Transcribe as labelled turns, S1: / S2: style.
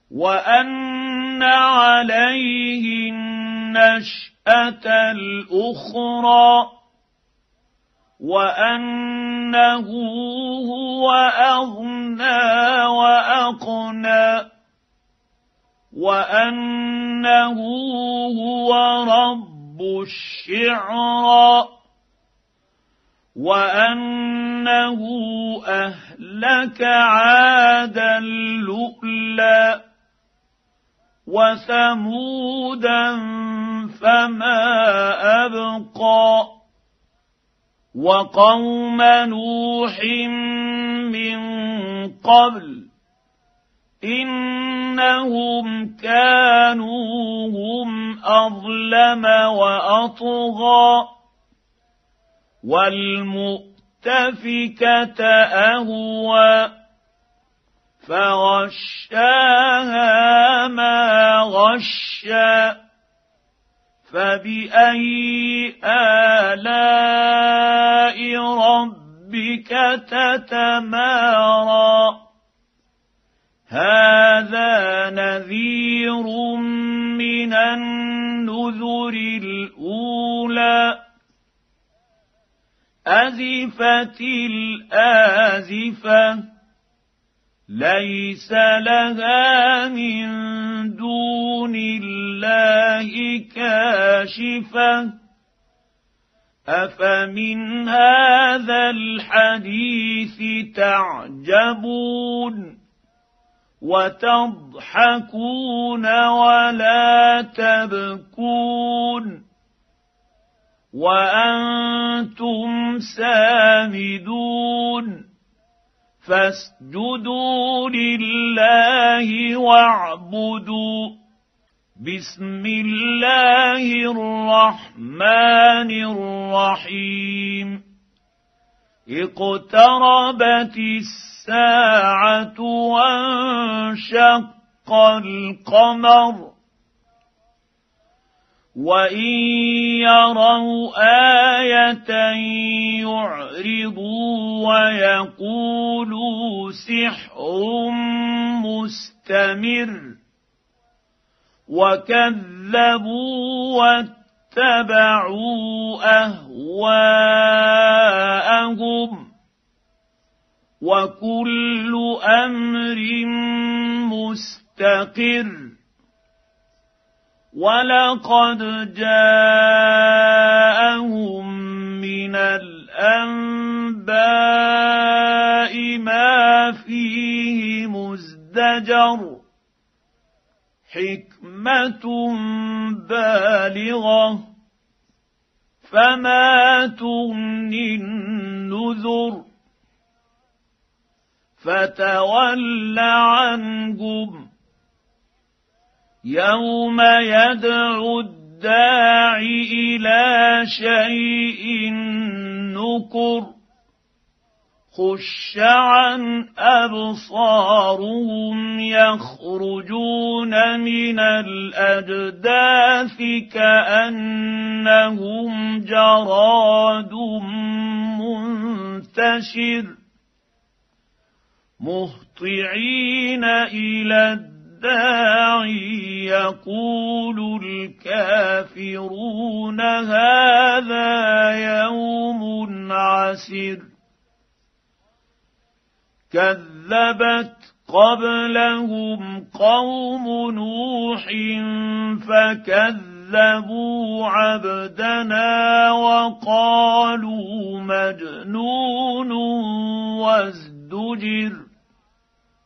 S1: وأن عليه النشأة الأخرى وأنه هو أغنى وأقنى وأنه هو رب الشعرى وأنه أهلك عادا لؤلا وثمودا فما أبقى وقوم نوح من قبل إنهم كانوا هم أظلم وأطغى والمؤتفكة أهوى فغشاها ما غشى فبأي آلاء ربك تتمارى هذا نذير من النذر الأولى أزفت الآزفة ليس لها من دون الله كاشفة أفمن هذا الحديث تعجبون وتضحكون ولا تبكون وأنتم سامدون فاسجدوا لله واعبدوا بسم الله الرحمن الرحيم اقتربت الساعة وانشق القمر وإن يروا آية يعرضوا ويقولوا سحر مستمر وكذبوا واتبعوا أهواءهم وكل أمر مستقر ولقد جاءهم من الأنباء ما فيه مزدجر حكمة بالغة فما تغني النذر فتول عنهم يوم يدعو الداع إلى شيء نكر خش عن أبصارهم يخرجون من الأجداث كأنهم جراد منتشر مهطعين إلى الداعي يقول الكافرون هذا يوم عسر كذبت قبلهم قوم نوح فكذبوا عبدنا وقالوا مجنون وازدجر